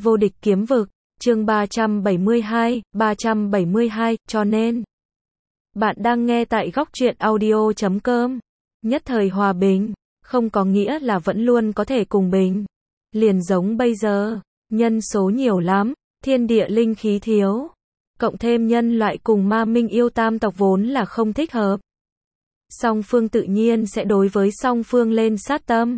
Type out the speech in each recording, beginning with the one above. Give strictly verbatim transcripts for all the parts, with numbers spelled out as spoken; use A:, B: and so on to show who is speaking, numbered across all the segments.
A: Vô địch kiếm vực, chương ba trăm bảy mươi hai, ba trăm bảy mươi hai, cho nên. Bạn đang nghe tại góc truyện audio chấm com. Nhất thời hòa bình, không có nghĩa là vẫn luôn có thể cùng bình. Liền giống bây giờ, nhân số nhiều lắm, thiên địa linh khí thiếu. Cộng thêm nhân loại cùng ma minh yêu tam tộc vốn là không thích hợp. Song phương tự nhiên sẽ đối với song phương lên sát tâm.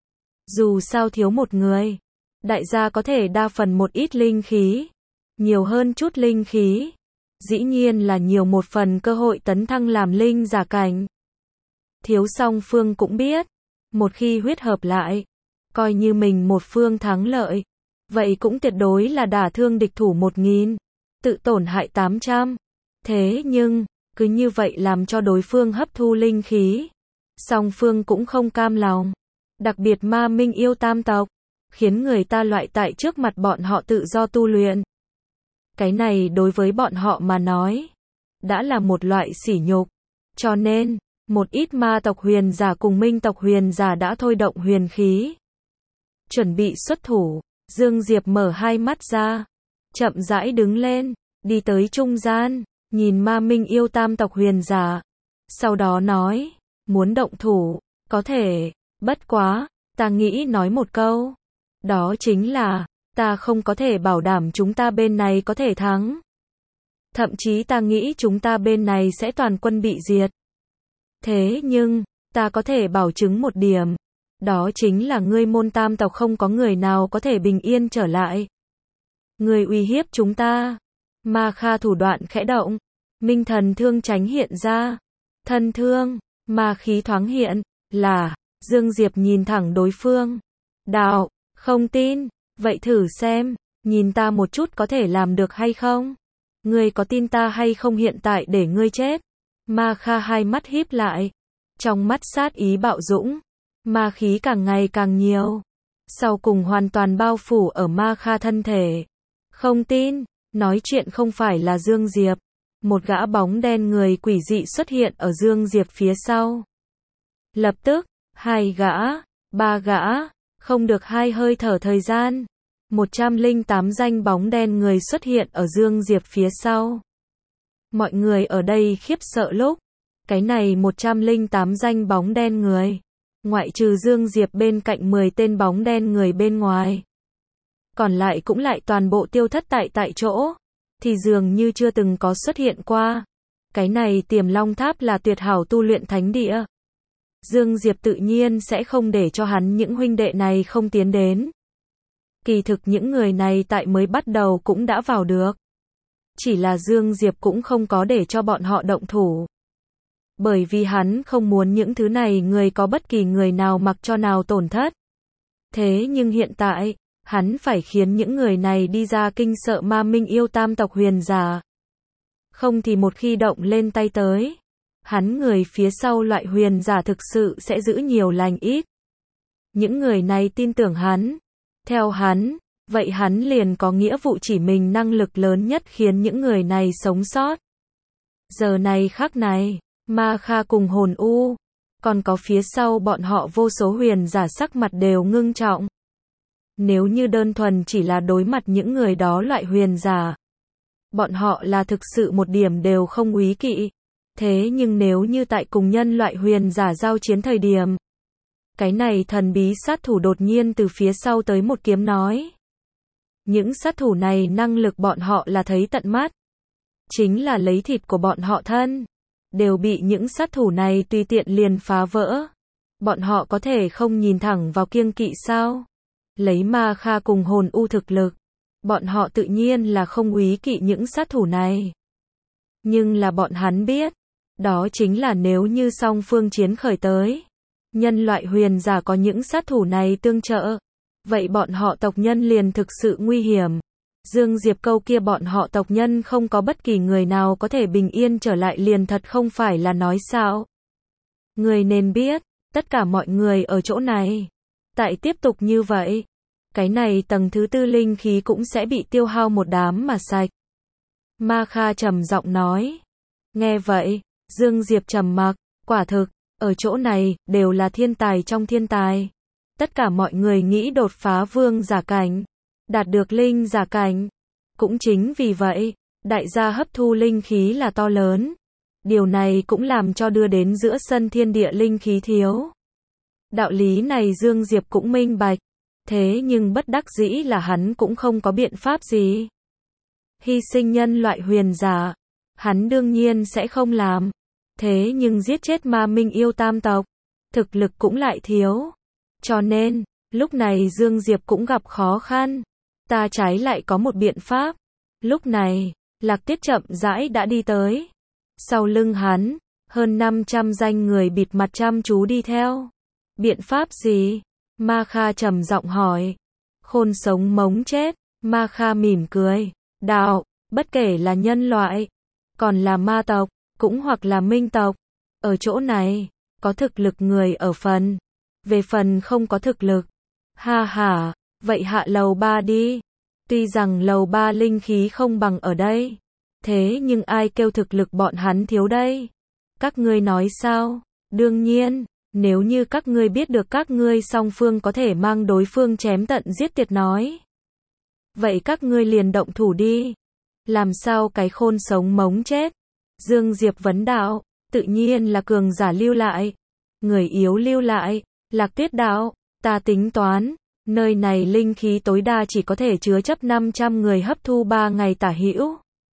A: Dù sao thiếu một người, đại gia có thể đa phần một ít linh khí, nhiều hơn chút linh khí, dĩ nhiên là nhiều một phần cơ hội tấn thăng làm linh giả cảnh. Thiếu song phương cũng biết, một khi huyết hợp lại, coi như mình một phương thắng lợi, vậy cũng tuyệt đối là đả thương địch thủ một nghìn, tự tổn hại tám trăm. Thế nhưng, cứ như vậy làm cho đối phương hấp thu linh khí, song phương cũng không cam lòng. Đặc biệt ma minh yêu tam tộc, khiến người ta loại tại trước mặt bọn họ tự do tu luyện. Cái này đối với bọn họ mà nói, đã là một loại sỉ nhục. Cho nên, một ít ma tộc huyền giả cùng minh tộc huyền giả đã thôi động huyền khí. Chuẩn bị xuất thủ, Dương Diệp mở hai mắt ra, chậm rãi đứng lên, đi tới trung gian, nhìn ma minh yêu tam tộc huyền giả. Sau đó nói, muốn động thủ, có thể. Bất quá, ta nghĩ nói một câu. Đó chính là, ta không có thể bảo đảm chúng ta bên này có thể thắng. Thậm chí ta nghĩ chúng ta bên này sẽ toàn quân bị diệt. Thế nhưng, ta có thể bảo chứng một điểm. Đó chính là ngươi môn tam tộc không có người nào có thể bình yên trở lại. Ngươi uy hiếp chúng ta. Ma Kha thủ đoạn khẽ động. Minh thần thương tránh hiện ra. Thân thương, ma khí thoáng hiện, là... Dương Diệp nhìn thẳng đối phương. Đạo, không tin, vậy thử xem, nhìn ta một chút có thể làm được hay không? Ngươi có tin ta hay không hiện tại để ngươi chết? Ma Kha hai mắt híp lại. Trong mắt sát ý bạo dũng. Ma khí càng ngày càng nhiều. Sau cùng hoàn toàn bao phủ ở Ma Kha thân thể. Không tin, nói chuyện không phải là Dương Diệp. Một gã bóng đen người quỷ dị xuất hiện ở Dương Diệp phía sau. Lập tức, hai gã, ba gã, không được hai hơi thở thời gian. một trăm lẻ tám danh bóng đen người xuất hiện ở Dương Diệp phía sau. Mọi người ở đây khiếp sợ lúc, cái này một trăm lẻ tám danh bóng đen người, ngoại trừ Dương Diệp bên cạnh mười tên bóng đen người bên ngoài. Còn lại cũng lại toàn bộ tiêu thất tại tại chỗ, thì dường như chưa từng có xuất hiện qua. Cái này Tiềm Long Tháp là tuyệt hảo tu luyện thánh địa. Dương Diệp tự nhiên sẽ không để cho hắn những huynh đệ này không tiến đến. Kỳ thực những người này tại mới bắt đầu cũng đã vào được. Chỉ là Dương Diệp cũng không có để cho bọn họ động thủ. Bởi vì hắn không muốn những thứ này người có bất kỳ người nào mặc cho nào tổn thất. Thế nhưng hiện tại, hắn phải khiến những người này đi ra kinh sợ ma minh yêu tam tộc huyền giả. Không thì một khi động lên tay tới, hắn người phía sau loại huyền giả thực sự sẽ giữ nhiều lành ít. Những người này tin tưởng hắn. Theo hắn, vậy hắn liền có nghĩa vụ chỉ mình năng lực lớn nhất khiến những người này sống sót. Giờ này khắc này, Ma Kha cùng hồn u, còn có phía sau bọn họ vô số huyền giả sắc mặt đều ngưng trọng. Nếu như đơn thuần chỉ là đối mặt những người đó loại huyền giả, bọn họ là thực sự một điểm đều không úy kỵ. Thế nhưng nếu như tại cùng nhân loại huyền giả giao chiến thời điểm, cái này thần bí sát thủ đột nhiên từ phía sau tới một kiếm nói. Những sát thủ này năng lực bọn họ là thấy tận mắt. Chính là lấy thịt của bọn họ thân. Đều bị những sát thủ này tùy tiện liền phá vỡ. Bọn họ có thể không nhìn thẳng vào kiêng kỵ sao? Lấy Ma Kha cùng hồn u thực lực. Bọn họ tự nhiên là không úy kỵ những sát thủ này. Nhưng là bọn hắn biết. Đó chính là nếu như song phương chiến khởi tới, nhân loại huyền giả có những sát thủ này tương trợ, vậy bọn họ tộc nhân liền thực sự nguy hiểm. Dương Diệp câu kia bọn họ tộc nhân không có bất kỳ người nào có thể bình yên trở lại liền thật không phải là nói sao. Người nên biết, tất cả mọi người ở chỗ này, tại tiếp tục như vậy, cái này tầng thứ tư linh khí cũng sẽ bị tiêu hao một đám mà sạch. Ma Kha trầm giọng nói. Nghe vậy, Dương Diệp trầm mặc, quả thực, ở chỗ này, đều là thiên tài trong thiên tài. Tất cả mọi người nghĩ đột phá vương giả cảnh. đạt được linh giả cảnh. Cũng chính vì vậy, đại gia hấp thu linh khí là to lớn. Điều này cũng làm cho đưa đến giữa sân thiên địa linh khí thiếu. Đạo lý này Dương Diệp cũng minh bạch. Thế nhưng bất đắc dĩ là hắn cũng không có biện pháp gì. Hy sinh nhân loại huyền giả, hắn đương nhiên sẽ không làm. Thế nhưng giết chết ma minh yêu tam tộc, thực lực cũng lại thiếu. Cho nên, lúc này Dương Diệp cũng gặp khó khăn. Ta trái lại có một biện pháp. Lúc này, Lạc Tiết chậm rãi đã đi tới. Sau lưng hắn, hơn năm trăm danh người bịt mặt chăm chú đi theo. Biện pháp gì? Ma Kha trầm giọng hỏi. Khôn sống mống chết. Ma Kha mỉm cười. Đạo, bất kể là nhân loại, còn là ma tộc, cũng hoặc là minh tộc. Ở chỗ này, có thực lực người ở phần. Về phần không có thực lực. Ha ha, vậy hạ lầu ba đi. Tuy rằng lầu ba linh khí không bằng ở đây. Thế nhưng ai kêu thực lực bọn hắn thiếu đây? Các ngươi nói sao? Đương nhiên, nếu như các ngươi biết được các ngươi song phương có thể mang đối phương chém tận giết tuyệt nói. Vậy các ngươi liền động thủ đi. Làm sao cái khôn sống mống chết? Dương Diệp vấn đạo, tự nhiên là cường giả lưu lại. Người yếu lưu lại. Lạc Tuyết đạo, ta tính toán, nơi này linh khí tối đa chỉ có thể chứa chấp năm trăm người hấp thu ba ngày tả hữu.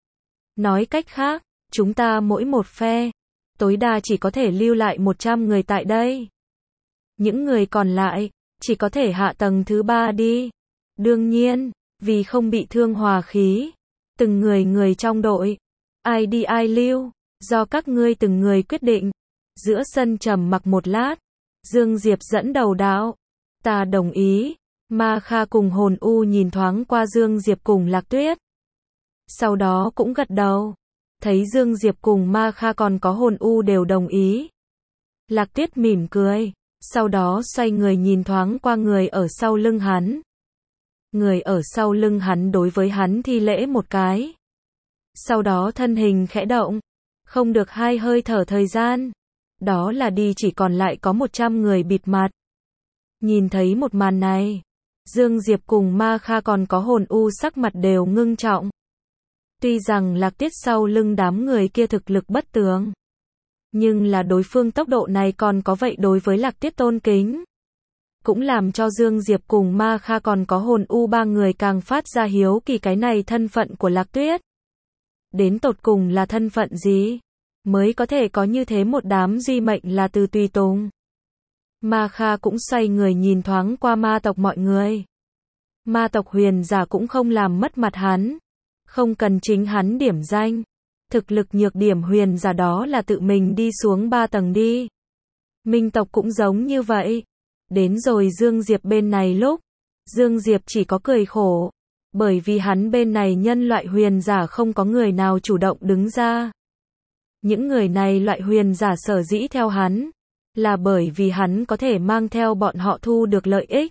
A: Nói cách khác, chúng ta mỗi một phe, tối đa chỉ có thể lưu lại một trăm người tại đây. Những người còn lại, chỉ có thể hạ tầng thứ ba đi. Đương nhiên, vì không bị thương hòa khí, từng người người trong đội, ai đi ai lưu, do các ngươi từng người quyết định. Giữa sân trầm mặc một lát, Dương Diệp dẫn đầu đạo, ta đồng ý. Ma Kha cùng Hồn U nhìn thoáng qua Dương Diệp cùng Lạc Tuyết. Sau đó cũng gật đầu. Thấy Dương Diệp cùng Ma Kha còn có Hồn U đều đồng ý. Lạc Tuyết mỉm cười. Sau đó xoay người nhìn thoáng qua người ở sau lưng hắn. Người ở sau lưng hắn đối với hắn thi lễ một cái. Sau đó thân hình khẽ động. Không được hai hơi thở thời gian. Đó là đi chỉ còn lại có một trăm người bịt mặt. Nhìn thấy một màn này, Dương Diệp cùng Ma Kha còn có Hồn U sắc mặt đều ngưng trọng. Tuy rằng Lạc Tiết sau lưng đám người kia thực lực bất tường, nhưng là đối phương tốc độ này còn có vậy đối với Lạc Tiết tôn kính. Cũng làm cho Dương Diệp cùng Ma Kha còn có Hồn U ba người càng phát ra hiếu kỳ cái này thân phận của Lạc Tuyết. Đến tột cùng là thân phận gì? Mới có thể có như thế một đám duy mệnh là từ tùy tùng. Ma Kha cũng xoay người nhìn thoáng qua ma tộc mọi người. Ma tộc huyền giả cũng không làm mất mặt hắn. Không cần chính hắn điểm danh. Thực lực nhược điểm huyền giả đó là tự mình đi xuống ba tầng đi. Minh tộc cũng giống như vậy. Đến rồi Dương Diệp bên này lúc, Dương Diệp chỉ có cười khổ. Bởi vì hắn bên này nhân loại huyền giả không có người nào chủ động đứng ra. Những người này loại huyền giả sở dĩ theo hắn, là bởi vì hắn có thể mang theo bọn họ thu được lợi ích.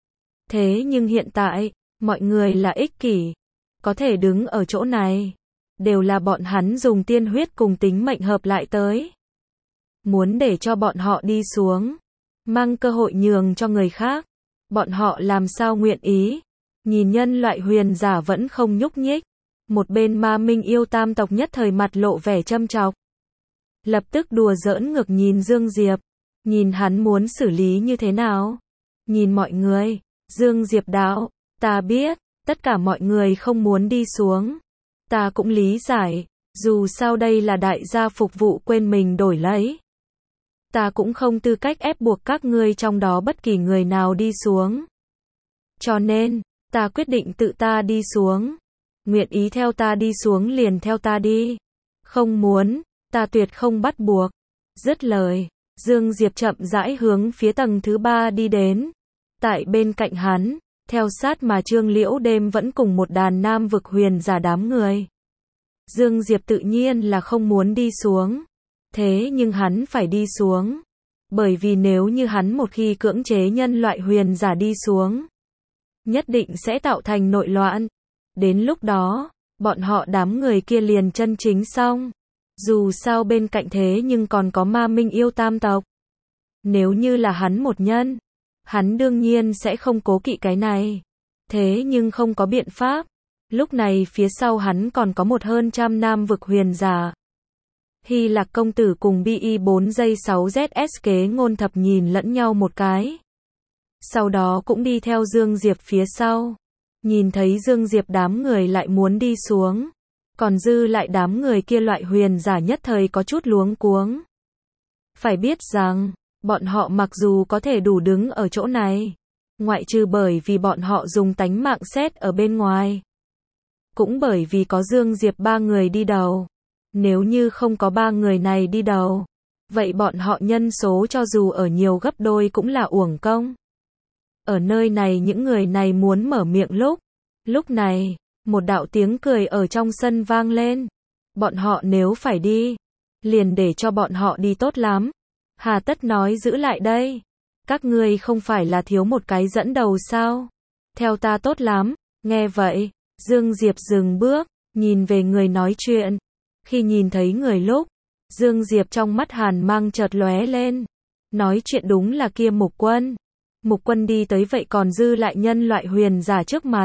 A: Thế nhưng hiện tại, mọi người là ích kỷ, có thể đứng ở chỗ này, đều là bọn hắn dùng tiên huyết cùng tính mệnh hợp lại tới. Muốn để cho bọn họ đi xuống, mang cơ hội nhường cho người khác, bọn họ làm sao nguyện ý. Nhìn nhân loại huyền giả vẫn không nhúc nhích, một bên ma minh yêu tam tộc nhất thời mặt lộ vẻ châm chọc. Lập tức đùa giỡn ngược nhìn Dương Diệp, nhìn hắn muốn xử lý như thế nào. Nhìn mọi người, Dương Diệp đạo, ta biết, tất cả mọi người không muốn đi xuống. Ta cũng lý giải, dù sao đây là đại gia phục vụ quên mình đổi lấy. Ta cũng không tư cách ép buộc các ngươi trong đó bất kỳ người nào đi xuống. Cho nên, ta quyết định tự ta đi xuống. Nguyện ý theo ta đi xuống liền theo ta đi. Không muốn, ta tuyệt không bắt buộc. Dứt lời, Dương Diệp chậm rãi hướng phía tầng thứ ba đi đến. Tại bên cạnh hắn, theo sát mà Trương Liễu Đêm vẫn cùng một đàn nam vực huyền giả đám người. Dương Diệp tự nhiên là không muốn đi xuống. Thế nhưng hắn phải đi xuống. Bởi vì nếu như hắn một khi cưỡng chế nhân loại huyền giả đi xuống, nhất định sẽ tạo thành nội loạn. Đến lúc đó, bọn họ đám người kia liền chân chính xong. Dù sao bên cạnh thế nhưng còn có ma minh yêu tam tộc. Nếu như là hắn một nhân, hắn đương nhiên sẽ không cố kỵ cái này. Thế nhưng không có biện pháp. Lúc này phía sau hắn còn có một hơn trăm nam vực huyền giả. Hy Lạc công tử cùng B I bốn giây sáu Z S kế ngôn thập nhìn lẫn nhau một cái. Sau đó cũng đi theo Dương Diệp phía sau. Nhìn thấy Dương Diệp đám người lại muốn đi xuống. Còn dư lại đám người kia loại huyền giả nhất thời có chút luống cuống. Phải biết rằng, bọn họ mặc dù có thể đủ đứng ở chỗ này, ngoại trừ bởi vì bọn họ dùng tánh mạng xét ở bên ngoài. Cũng bởi vì có Dương Diệp ba người đi đầu. Nếu như không có ba người này đi đầu, vậy bọn họ nhân số cho dù ở nhiều gấp đôi cũng là uổng công. Ở nơi này những người này muốn mở miệng lúc. Lúc này, một đạo tiếng cười ở trong sân vang lên. Bọn họ nếu phải đi, liền để cho bọn họ đi tốt lắm. Hà tất nói giữ lại đây. Các ngươi không phải là thiếu một cái dẫn đầu sao? Theo ta tốt lắm. Nghe vậy, Dương Diệp dừng bước, nhìn về người nói chuyện. Khi nhìn thấy người lúc, Dương Diệp trong mắt hàn mang chợt lóe lên. Nói chuyện đúng là kia Mục Quân. Mục Quân đi tới vậy còn dư lại nhân loại huyền giả trước mặt.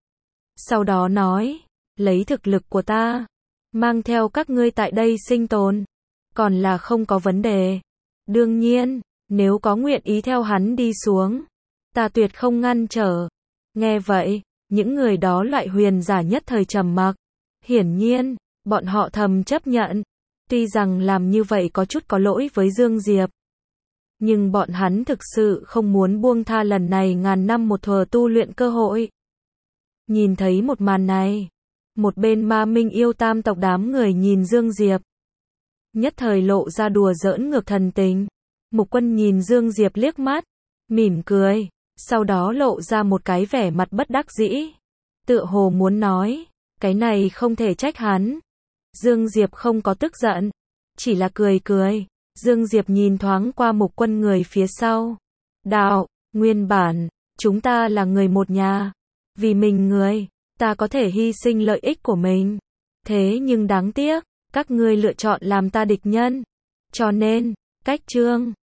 A: Sau đó nói, lấy thực lực của ta, mang theo các ngươi tại đây sinh tồn, còn là không có vấn đề. Đương nhiên, nếu có nguyện ý theo hắn đi xuống, ta tuyệt không ngăn trở. Nghe vậy, những người đó loại huyền giả nhất thời trầm mặc. Hiển nhiên, bọn họ thầm chấp nhận. Tuy rằng làm như vậy có chút có lỗi với Dương Diệp, nhưng bọn hắn thực sự không muốn buông tha lần này ngàn năm một thuở tu luyện cơ hội. Nhìn thấy một màn này, một bên Ma Minh yêu tam tộc đám người nhìn Dương Diệp, nhất thời lộ ra đùa giỡn ngược thần tình. Mục Quân nhìn Dương Diệp liếc mắt, mỉm cười, sau đó lộ ra một cái vẻ mặt bất đắc dĩ, tựa hồ muốn nói, cái này không thể trách hắn. Dương Diệp không có tức giận, chỉ là cười cười. Dương Diệp nhìn thoáng qua Mục Quân người phía sau. Đạo, nguyên bản, chúng ta là người một nhà. Vì mình người, ta có thể hy sinh lợi ích của mình. Thế nhưng đáng tiếc, các ngươi lựa chọn làm ta địch nhân. Cho nên, cách chương